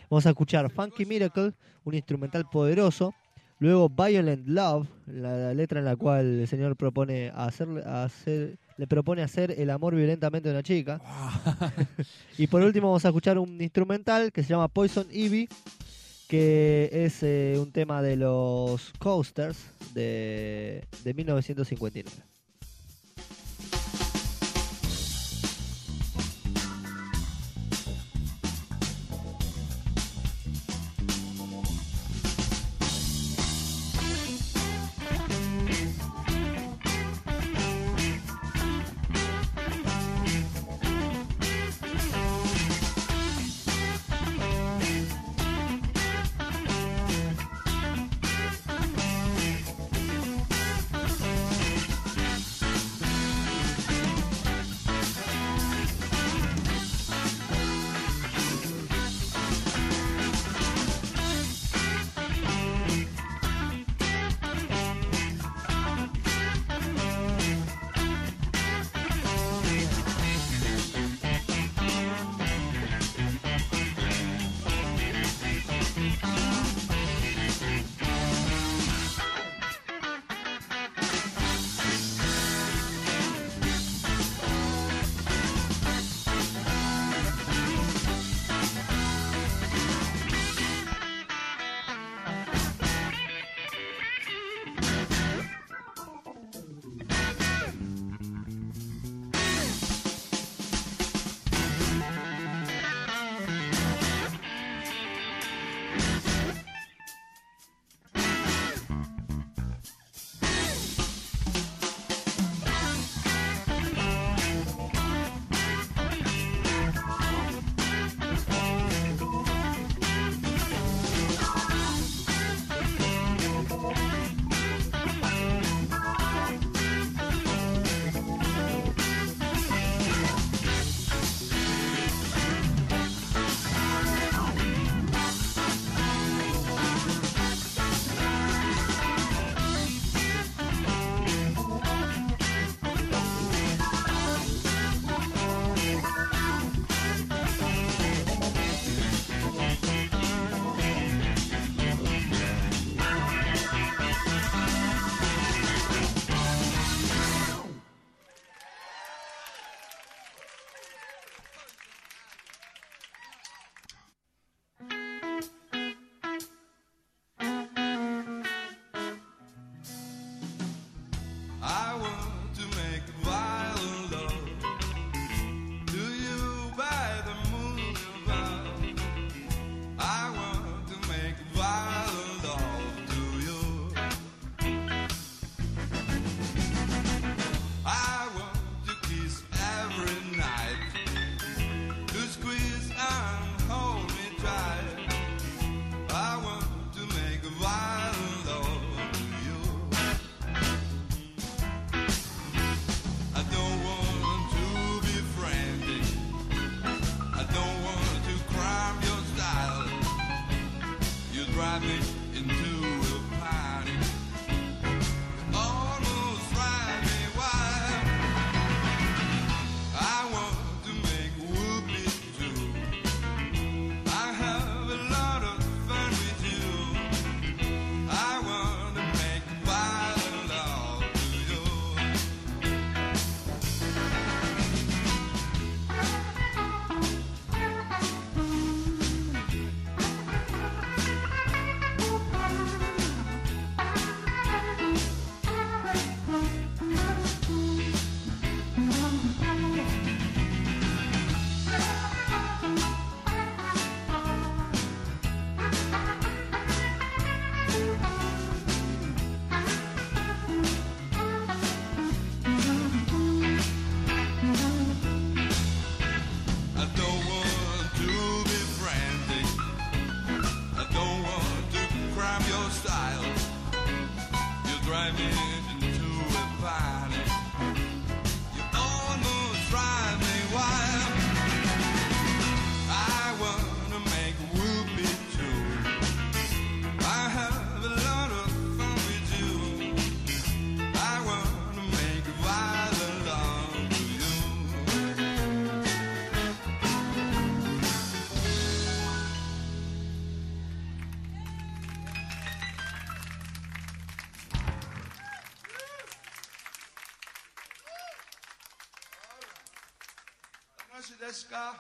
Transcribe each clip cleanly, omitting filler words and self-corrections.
Vamos a escuchar Funky Miracle, un instrumental poderoso. Luego Violent Love, la letra en la cual el señor le propone hacer el amor violentamente a una chica. Y por último vamos a escuchar un instrumental que se llama Poison Ivy, que es un tema de los Coasters de 1959. ska.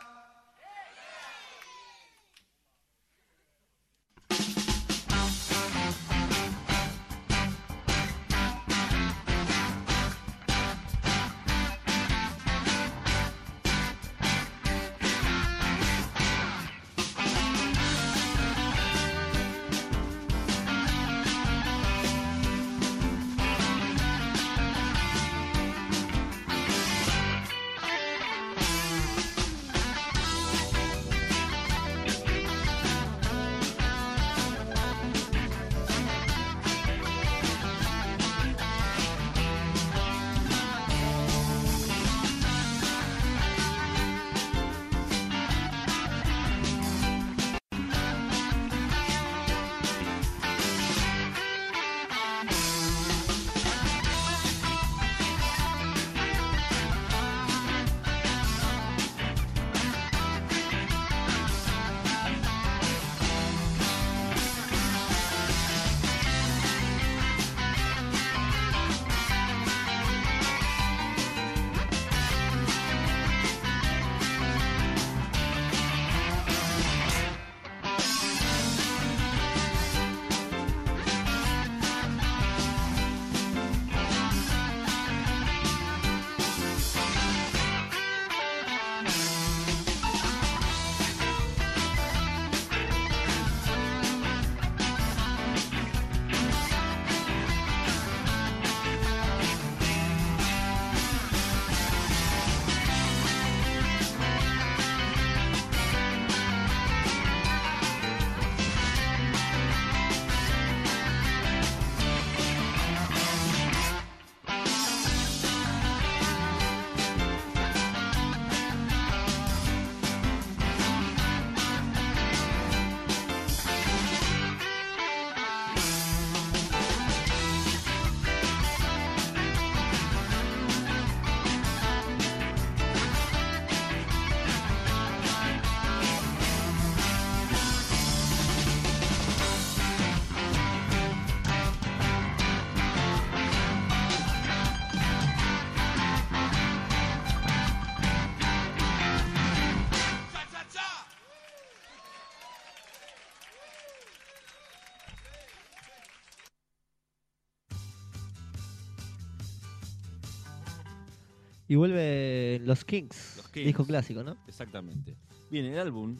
Y vuelve los Kings, disco clásico, ¿no? Exactamente. Bien, el álbum,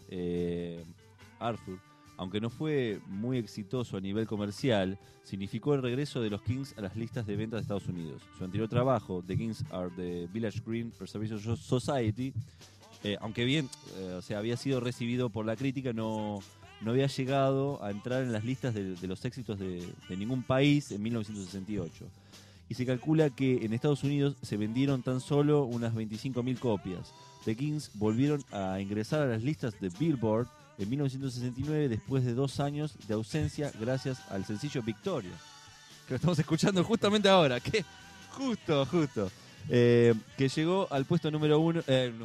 Arthur, aunque no fue muy exitoso a nivel comercial, significó el regreso de los Kings a las listas de ventas de Estados Unidos. Su anterior trabajo, The Kings Are the Village Green Preservation Society, aunque bien, había sido recibido por la crítica, no había llegado a entrar en las listas de los éxitos de ningún país en 1968. Y se calcula que en Estados Unidos se vendieron tan solo unas 25.000 copias. The Kings volvieron a ingresar a las listas de Billboard en 1969 después de 2 años de ausencia gracias al sencillo Victoria, que lo estamos escuchando justamente ahora, que justo, que llegó al puesto número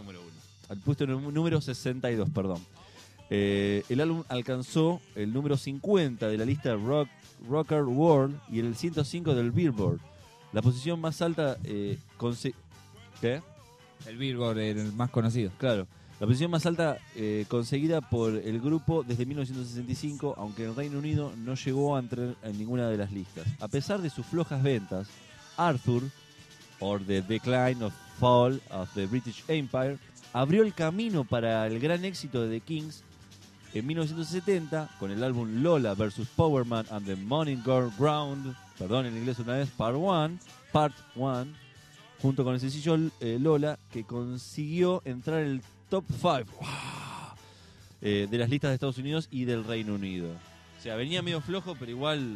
62, perdón. El álbum alcanzó el número 50 de la lista Rocker World y el 105 del Billboard. La posición más alta ¿qué? El Billboard, el más conocido. Claro. La posición más alta conseguida por el grupo desde 1965, aunque en Reino Unido no llegó a entrar en ninguna de las listas. A pesar de sus flojas ventas, Arthur, or The Decline of Fall of the British Empire, abrió el camino para el gran éxito de The Kings en 1970 con el álbum Lola vs. Powerman and the Morning Girl Ground, perdón en inglés una vez, Part 1, junto con el sencillo Lola, que consiguió entrar en el top 5 de las listas de Estados Unidos y del Reino Unido. O sea, venía medio flojo, pero igual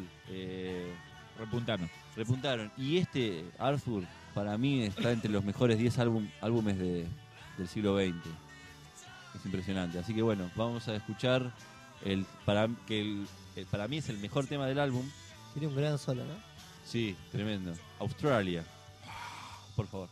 repuntaron. Y Arthur, para mí, está entre los mejores 10 álbumes del siglo XX. Es impresionante. Así que bueno, vamos a escuchar para mí es el mejor tema del álbum. Tiene un gran solo, ¿no? Sí, tremendo. Australia. Por favor.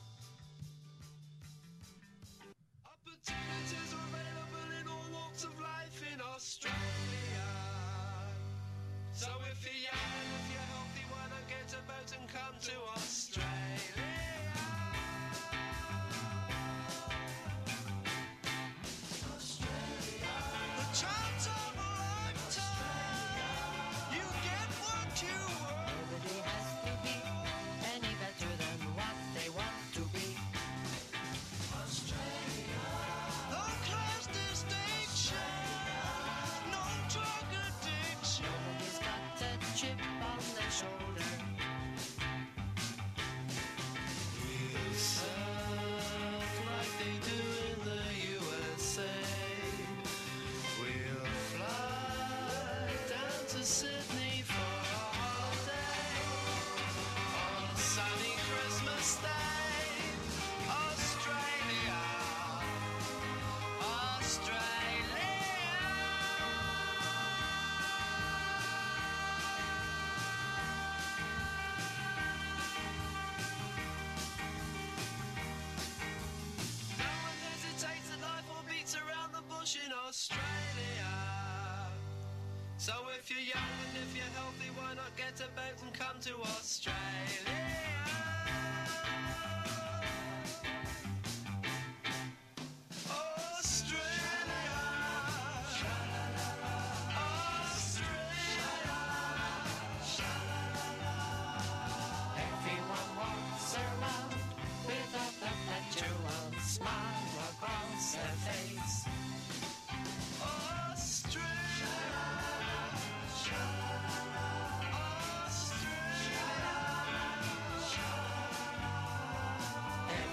chip on their shoulder. We'll surf like they do in the USA. We'll fly down to Sydney for a holiday on a sunny Christmas day. Australia, Australia. No one hesitates at life or beats around the bush in Australia. So if you're young and if you're healthy, why not get a boat and come to Australia? Australia, Australia. Everyone walks around with a perpetual smile across their face. Australia, Australia.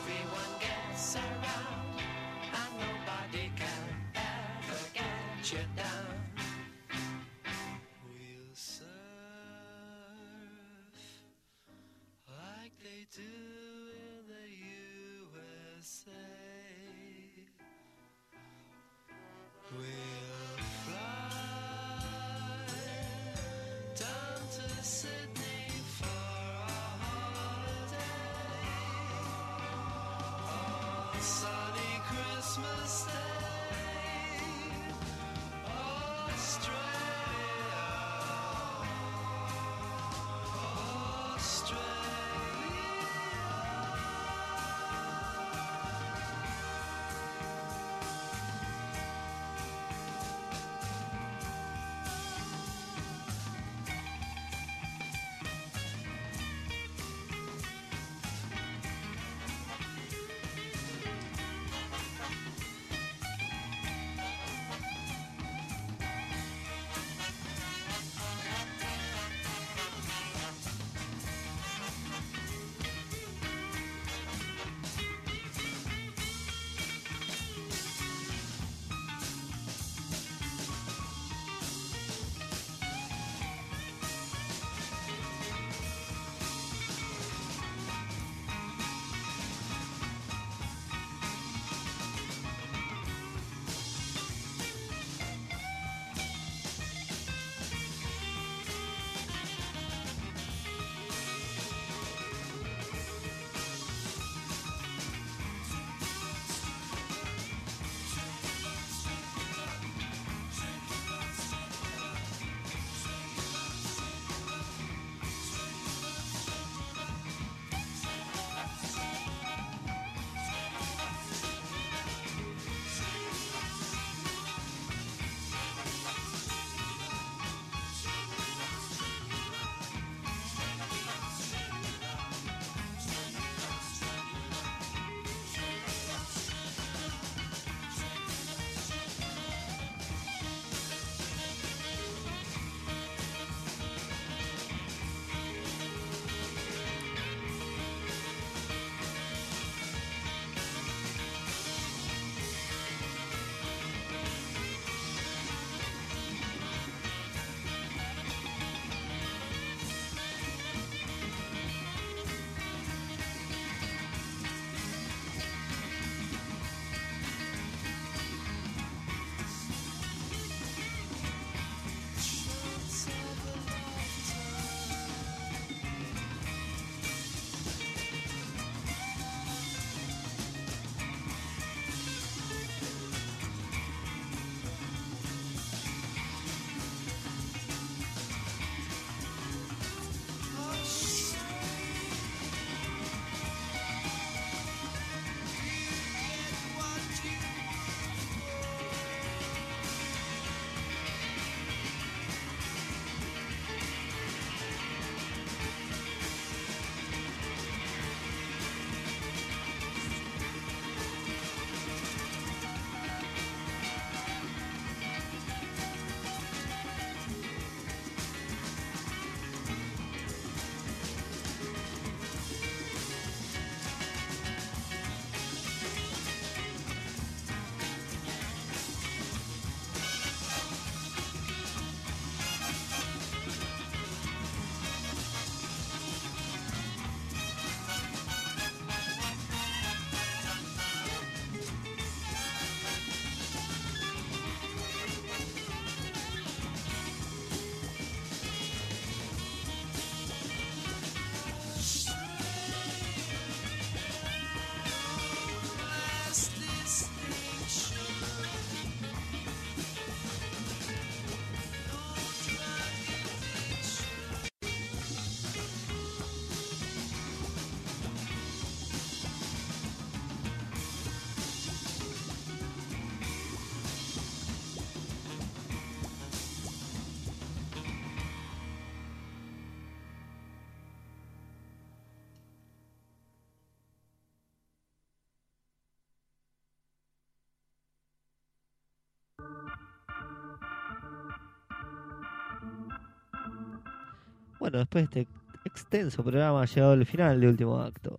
Bueno, después de este extenso programa ha llegado el final del último acto.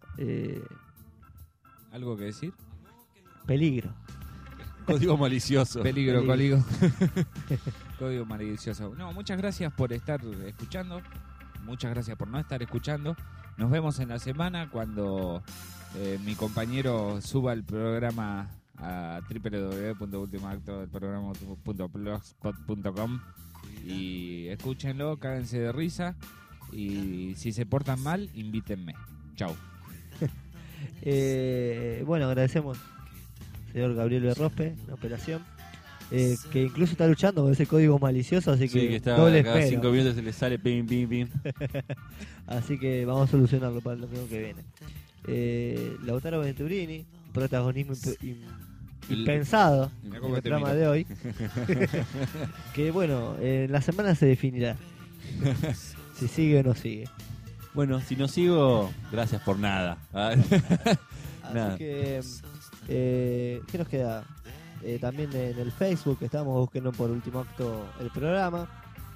¿Algo que decir? Peligro. Código malicioso. Peligro. Código malicioso. No, muchas gracias por estar escuchando. Muchas gracias por no estar escuchando. Nos vemos en la semana cuando mi compañero suba el programa a www.ultimoactodelprograma.blogspot.com y escúchenlo, cáguense de risa y si se portan mal, invítenme. Chau. Bueno, agradecemos al señor Gabriel Berrospe, la operación, que incluso está luchando con ese código malicioso, así Sí, que que está doble cada espero. 5 minutos se le sale pim, pim, pim. Así que vamos a solucionarlo para el domingo que viene. Lautaro Venturini, protagonismo impensado Mirá en cómo el te programa miro. de hoy. Que bueno, en la semana se definirá si sigue o no sigue. Bueno, si no sigo, gracias por nada. Así Nada. que, ¿qué nos queda? También en el Facebook estamos buscando por último acto el programa.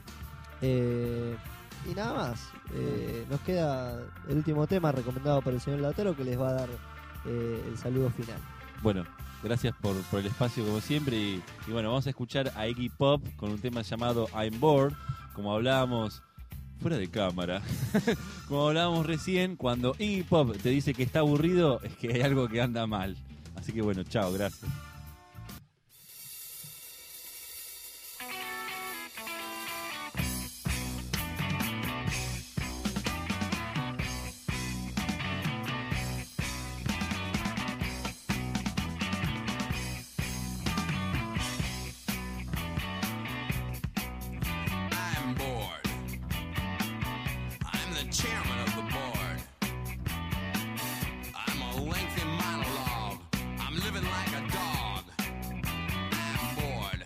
Y nada más. Nos queda el último tema recomendado por el señor Lautaro, que les va a dar el saludo final. Bueno, gracias por el espacio como siempre y bueno, vamos a escuchar a Iggy Pop con un tema llamado I'm Bored, como hablábamos fuera de cámara. Como hablábamos recién, cuando Iggy Pop te dice que está aburrido, es que hay algo que anda mal. Así que bueno, chao, gracias. I'm bored. I'm the chairman of the board. I'm a lengthy monologue. I'm living like a dog. I'm bored.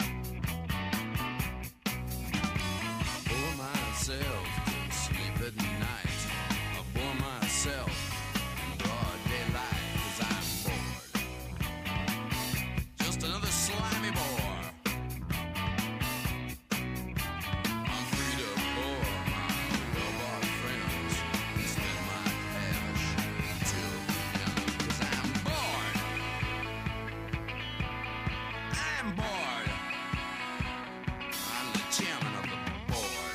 I bore myself to sleep at night. I bore myself in broad daylight 'cause I'm bored. Just another slimy bore. I'm free to bore my robot friends and spend my cash till the end 'cause I'm bored. I'm bored. I'm the chairman of the board.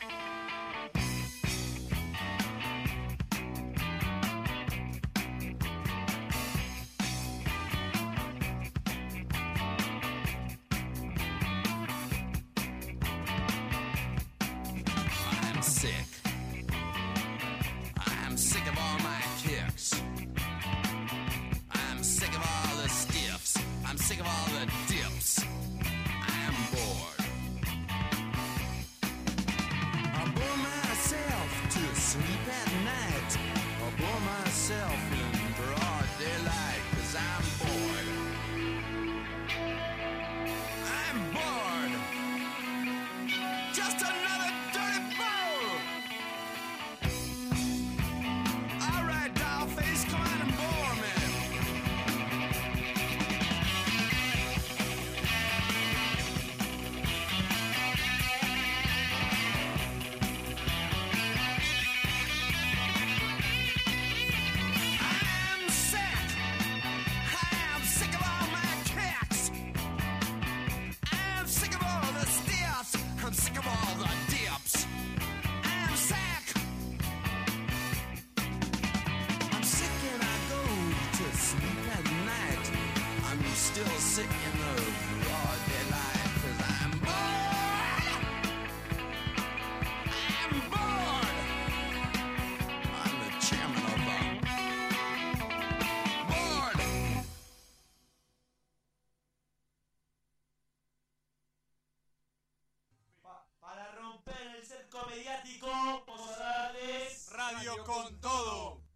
I'm sick. I'm sick of all my kicks. I'm sick of all the stiffs. I'm sick of all the dips. I'm bored. I bore myself to sleep at night. I bore myself in broad daylight 'cause I'm bored. I'm bored. Just another dirty bowl. All right, dollface, come on and bore me. I'm sick. I'm sick of all my kicks. I'm sick of all the stiffs. I'm sick of all the dips. I'm sick. I'm sick and I go to sleep at night. I'm still sick in the broad daylight 'cause I'm bored. I'm bored. I'm the chairman of the board. Para romper el cerco mediático, vamos a darles Radio con Todo.